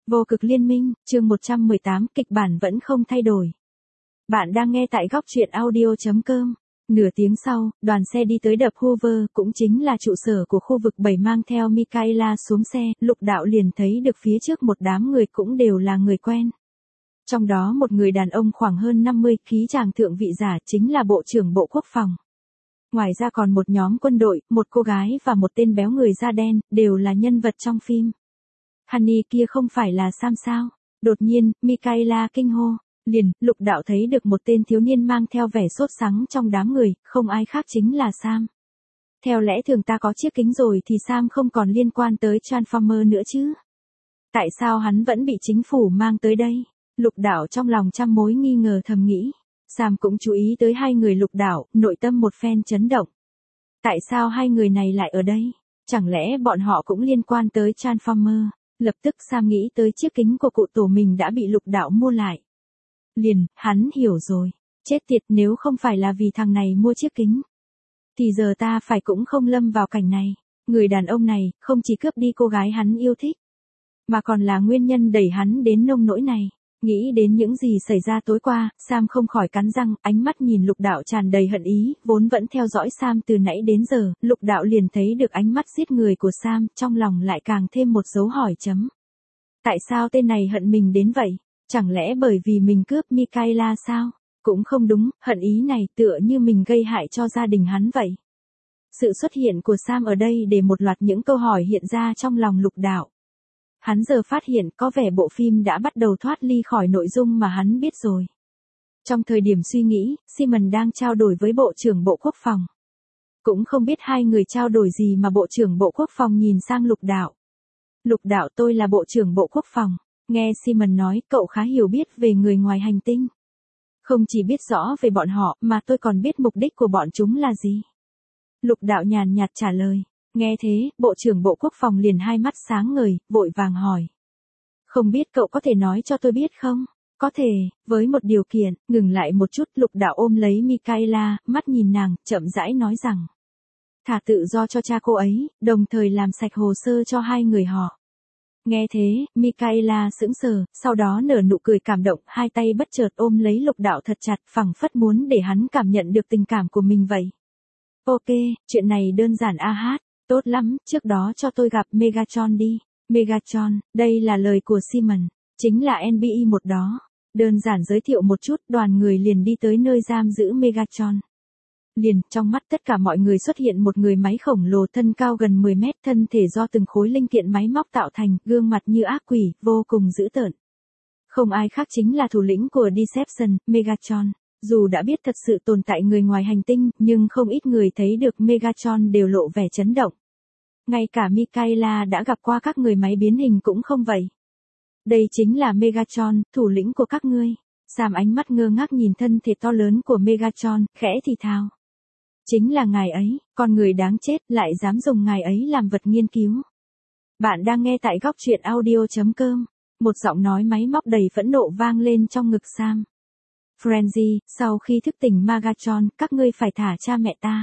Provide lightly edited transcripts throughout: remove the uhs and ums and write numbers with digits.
Vô cực liên minh, chương 118, kịch bản vẫn không thay đổi. Bạn đang nghe tại góc truyện audio.com. Nửa tiếng sau, đoàn xe đi tới đập Hoover, cũng chính là trụ sở của khu vực 7 mang theo Michaela xuống xe, Lục Đạo liền thấy được phía trước một đám người cũng đều là người quen. Trong đó một người đàn ông khoảng hơn 50, khí chàng thượng vị giả chính là Bộ trưởng Bộ Quốc phòng. Ngoài ra còn một nhóm quân đội, một cô gái và một tên béo người da đen, đều là nhân vật trong phim. Honey kia không phải là Sam sao? Đột nhiên, Michaela kinh hô. Liền, Lục Đạo thấy được một tên thiếu niên mang theo vẻ sốt sắng trong đám người, không ai khác chính là Sam. Theo lẽ thường ta có chiếc kính rồi thì Sam không còn liên quan tới Transformer nữa chứ. Tại sao hắn vẫn bị chính phủ mang tới đây? Lục Đạo trong lòng trăm mối nghi ngờ thầm nghĩ. Sam cũng chú ý tới hai người Lục Đạo, nội tâm một phen chấn động. Tại sao hai người này lại ở đây? Chẳng lẽ bọn họ cũng liên quan tới Transformer? Lập tức Sam nghĩ tới chiếc kính của cụ tổ mình đã bị Lục Đạo mua lại. Liền, hắn hiểu rồi. Chết tiệt, nếu không phải là vì thằng này mua chiếc kính, thì giờ ta phải cũng không lâm vào cảnh này. Người đàn ông này, không chỉ cướp đi cô gái hắn yêu thích, mà còn là nguyên nhân đẩy hắn đến nông nỗi này. Nghĩ đến những gì xảy ra tối qua, Sam không khỏi cắn răng, ánh mắt nhìn Lục Đạo tràn đầy hận ý, vốn vẫn theo dõi Sam từ nãy đến giờ, Lục Đạo liền thấy được ánh mắt giết người của Sam, trong lòng lại càng thêm một dấu hỏi chấm. Tại sao tên này hận mình đến vậy? Chẳng lẽ bởi vì mình cướp Michaela sao? Cũng không đúng, hận ý này tựa như mình gây hại cho gia đình hắn vậy. Sự xuất hiện của Sam ở đây để một loạt những câu hỏi hiện ra trong lòng Lục Đạo. Hắn giờ phát hiện có vẻ bộ phim đã bắt đầu thoát ly khỏi nội dung mà hắn biết rồi. Trong thời điểm suy nghĩ, Simon đang trao đổi với Bộ trưởng Bộ Quốc phòng. Cũng không biết hai người trao đổi gì mà Bộ trưởng Bộ Quốc phòng nhìn sang Lục Đạo. Lục Đạo, tôi là Bộ trưởng Bộ Quốc phòng. Nghe Simon nói, cậu khá hiểu biết về người ngoài hành tinh. Không chỉ biết rõ về bọn họ, mà tôi còn biết mục đích của bọn chúng là gì. Lục Đạo nhàn nhạt trả lời. Nghe thế, Bộ trưởng Bộ Quốc phòng liền hai mắt sáng ngời, vội vàng hỏi. Không biết cậu có thể nói cho tôi biết không? Có thể, với một điều kiện. Ngừng lại một chút, Lục Đạo ôm lấy Michaela, mắt nhìn nàng, chậm rãi nói rằng. Thả tự do cho cha cô ấy, đồng thời làm sạch hồ sơ cho hai người họ. Nghe thế, Michaela sững sờ, sau đó nở nụ cười cảm động, hai tay bất chợt ôm lấy Lục Đạo thật chặt, phảng phất muốn để hắn cảm nhận được tình cảm của mình vậy. Ok, chuyện này đơn giản a hát. Tốt lắm, trước đó cho tôi gặp Megatron đi. Megatron, đây là lời của Simon, chính là NBI một đó. Đơn giản giới thiệu một chút, đoàn người liền đi tới nơi giam giữ Megatron. Liền, trong mắt tất cả mọi người xuất hiện một người máy khổng lồ thân cao gần 10 mét, thân thể do từng khối linh kiện máy móc tạo thành, gương mặt như ác quỷ, vô cùng dữ tợn. Không ai khác chính là thủ lĩnh của Deception, Megatron. Dù đã biết thật sự tồn tại người ngoài hành tinh, nhưng không ít người thấy được Megatron đều lộ vẻ chấn động. Ngay cả Michaela đã gặp qua các người máy biến hình cũng không vậy. Đây chính là Megatron, thủ lĩnh của các ngươi. Sam ánh mắt ngơ ngác nhìn thân thể to lớn của Megatron, khẽ thì thào. Chính là ngài ấy, con người đáng chết, lại dám dùng ngài ấy làm vật nghiên cứu. Bạn đang nghe tại góc truyện audio.com. Một giọng nói máy móc đầy phẫn nộ vang lên trong ngực Sam. Frenzy, sau khi thức tỉnh Megatron, các ngươi phải thả cha mẹ ta.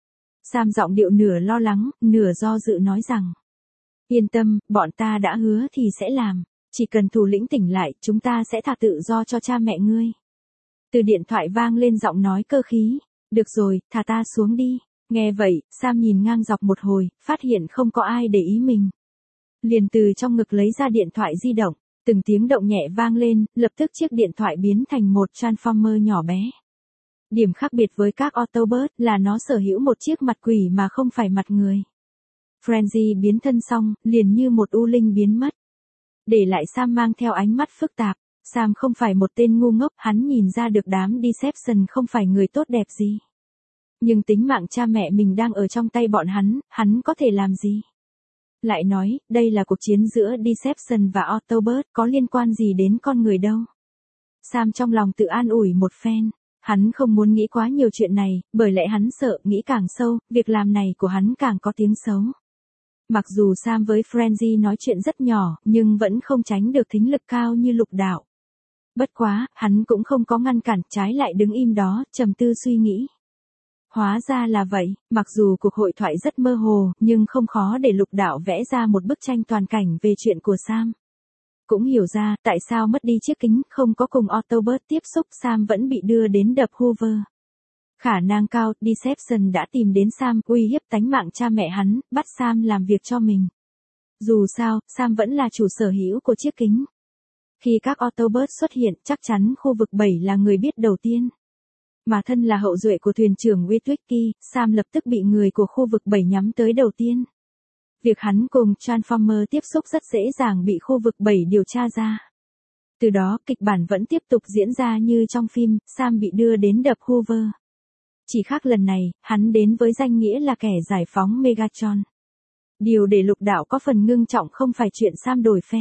Sam giọng điệu nửa lo lắng, nửa do dự nói rằng. Yên tâm, bọn ta đã hứa thì sẽ làm. Chỉ cần thủ lĩnh tỉnh lại, chúng ta sẽ thả tự do cho cha mẹ ngươi. Từ điện thoại vang lên giọng nói cơ khí. Được rồi, thả ta xuống đi. Nghe vậy, Sam nhìn ngang dọc một hồi, phát hiện không có ai để ý mình. Liền từ trong ngực lấy ra điện thoại di động. Từng tiếng động nhẹ vang lên, lập tức chiếc điện thoại biến thành một Transformer nhỏ bé. Điểm khác biệt với các Autobot là nó sở hữu một chiếc mặt quỷ mà không phải mặt người. Frenzy biến thân xong, liền như một u linh biến mất. Để lại Sam mang theo ánh mắt phức tạp. Sam không phải một tên ngu ngốc, hắn nhìn ra được đám Deception không phải người tốt đẹp gì. Nhưng tính mạng cha mẹ mình đang ở trong tay bọn hắn có thể làm gì? Lại nói, đây là cuộc chiến giữa Deception và Autobot, có liên quan gì đến con người đâu. Sam trong lòng tự an ủi một phen. Hắn không muốn nghĩ quá nhiều chuyện này, bởi lẽ hắn sợ, nghĩ càng sâu, việc làm này của hắn càng có tiếng xấu. Mặc dù Sam với Frenzy nói chuyện rất nhỏ, nhưng vẫn không tránh được thính lực cao như Lục Đạo. Bất quá, hắn cũng không có ngăn cản, trái lại đứng im đó, trầm tư suy nghĩ. Hóa ra là vậy, mặc dù cuộc hội thoại rất mơ hồ, nhưng không khó để Lục Đạo vẽ ra một bức tranh toàn cảnh về chuyện của Sam. Cũng hiểu ra tại sao mất đi chiếc kính không có cùng Autobot tiếp xúc Sam vẫn bị đưa đến đập Hoover. Khả năng cao, Deception đã tìm đến Sam, uy hiếp tánh mạng cha mẹ hắn, bắt Sam làm việc cho mình. Dù sao, Sam vẫn là chủ sở hữu của chiếc kính. Khi các Autobot xuất hiện, chắc chắn khu vực 7 là người biết đầu tiên. Mà thân là hậu duệ của thuyền trưởng Witwicky, Sam lập tức bị người của khu vực 7 nhắm tới đầu tiên. Việc hắn cùng Transformer tiếp xúc rất dễ dàng bị khu vực 7 điều tra ra. Từ đó, kịch bản vẫn tiếp tục diễn ra như trong phim, Sam bị đưa đến đập Hoover. Chỉ khác lần này, hắn đến với danh nghĩa là kẻ giải phóng Megatron. Điều để Lục Đạo có phần ngưng trọng không phải chuyện Sam đổi phe.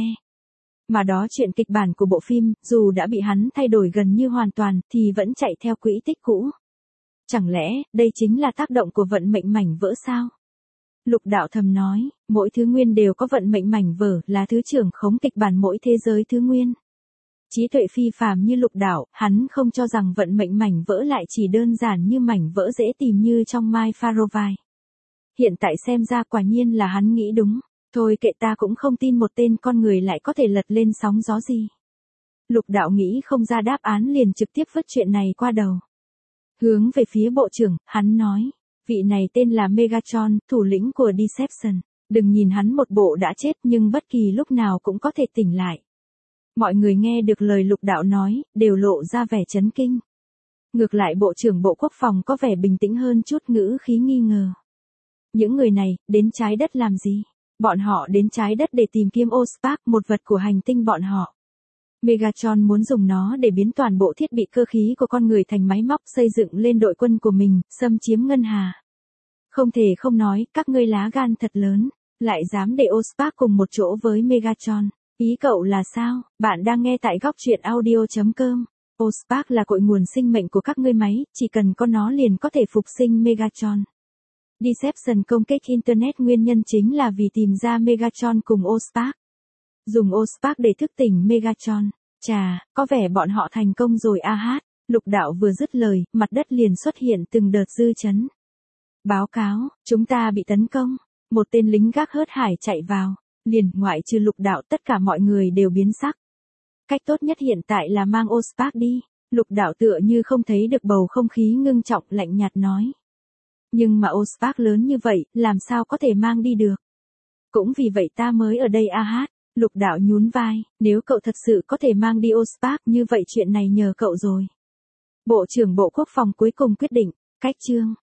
Mà đó chuyện kịch bản của bộ phim, dù đã bị hắn thay đổi gần như hoàn toàn, thì vẫn chạy theo quỹ tích cũ. Chẳng lẽ, đây chính là tác động của vận mệnh mảnh vỡ sao? Lục Đạo thầm nói, mỗi thứ nguyên đều có vận mệnh mảnh vỡ, là thứ trưởng khống kịch bản mỗi thế giới thứ nguyên. Trí tuệ phi phàm như Lục Đạo, hắn không cho rằng vận mệnh mảnh vỡ lại chỉ đơn giản như mảnh vỡ dễ tìm như trong My Farovai. Hiện tại xem ra quả nhiên là hắn nghĩ đúng. Thôi kệ, ta cũng không tin một tên con người lại có thể lật lên sóng gió gì. Lục Đạo nghĩ không ra đáp án liền trực tiếp vứt chuyện này qua đầu. Hướng về phía bộ trưởng, hắn nói, vị này tên là Megatron, thủ lĩnh của Deception. Đừng nhìn hắn một bộ đã chết nhưng bất kỳ lúc nào cũng có thể tỉnh lại. Mọi người nghe được lời Lục Đạo nói, đều lộ ra vẻ chấn kinh. Ngược lại Bộ trưởng Bộ Quốc phòng có vẻ bình tĩnh hơn chút, ngữ khí nghi ngờ. Những người này, đến trái đất làm gì? Bọn họ đến trái đất để tìm kiếm Ospark, một vật của hành tinh bọn họ. Megatron muốn dùng nó để biến toàn bộ thiết bị cơ khí của con người thành máy móc xây dựng lên đội quân của mình, xâm chiếm ngân hà. Không thể không nói, các ngươi lá gan thật lớn, lại dám để Ospark cùng một chỗ với Megatron. Ý cậu là sao? Bạn đang nghe tại góc truyện audio.com. Ospark là cội nguồn sinh mệnh của các ngươi máy, chỉ cần có nó liền có thể phục sinh Megatron. Deception công kích Internet nguyên nhân chính là vì tìm ra Megatron cùng Ospark. Dùng Ospark để thức tỉnh Megatron. Chà, có vẻ bọn họ thành công rồi a hát. Lục Đạo vừa dứt lời, mặt đất liền xuất hiện từng đợt dư chấn. Báo cáo, chúng ta bị tấn công. Một tên lính gác hớt hải chạy vào. Liền, ngoại trừ Lục Đạo, tất cả mọi người đều biến sắc. Cách tốt nhất hiện tại là mang Ospark đi. Lục Đạo tựa như không thấy được bầu không khí ngưng trọng, lạnh nhạt nói. Nhưng mà Ospark lớn như vậy, làm sao có thể mang đi được? Cũng vì vậy ta mới ở đây a hát. Lục Đạo nhún vai, nếu cậu thật sự có thể mang đi Ospark như vậy chuyện này nhờ cậu rồi. Bộ trưởng Bộ Quốc phòng cuối cùng quyết định, cách chương.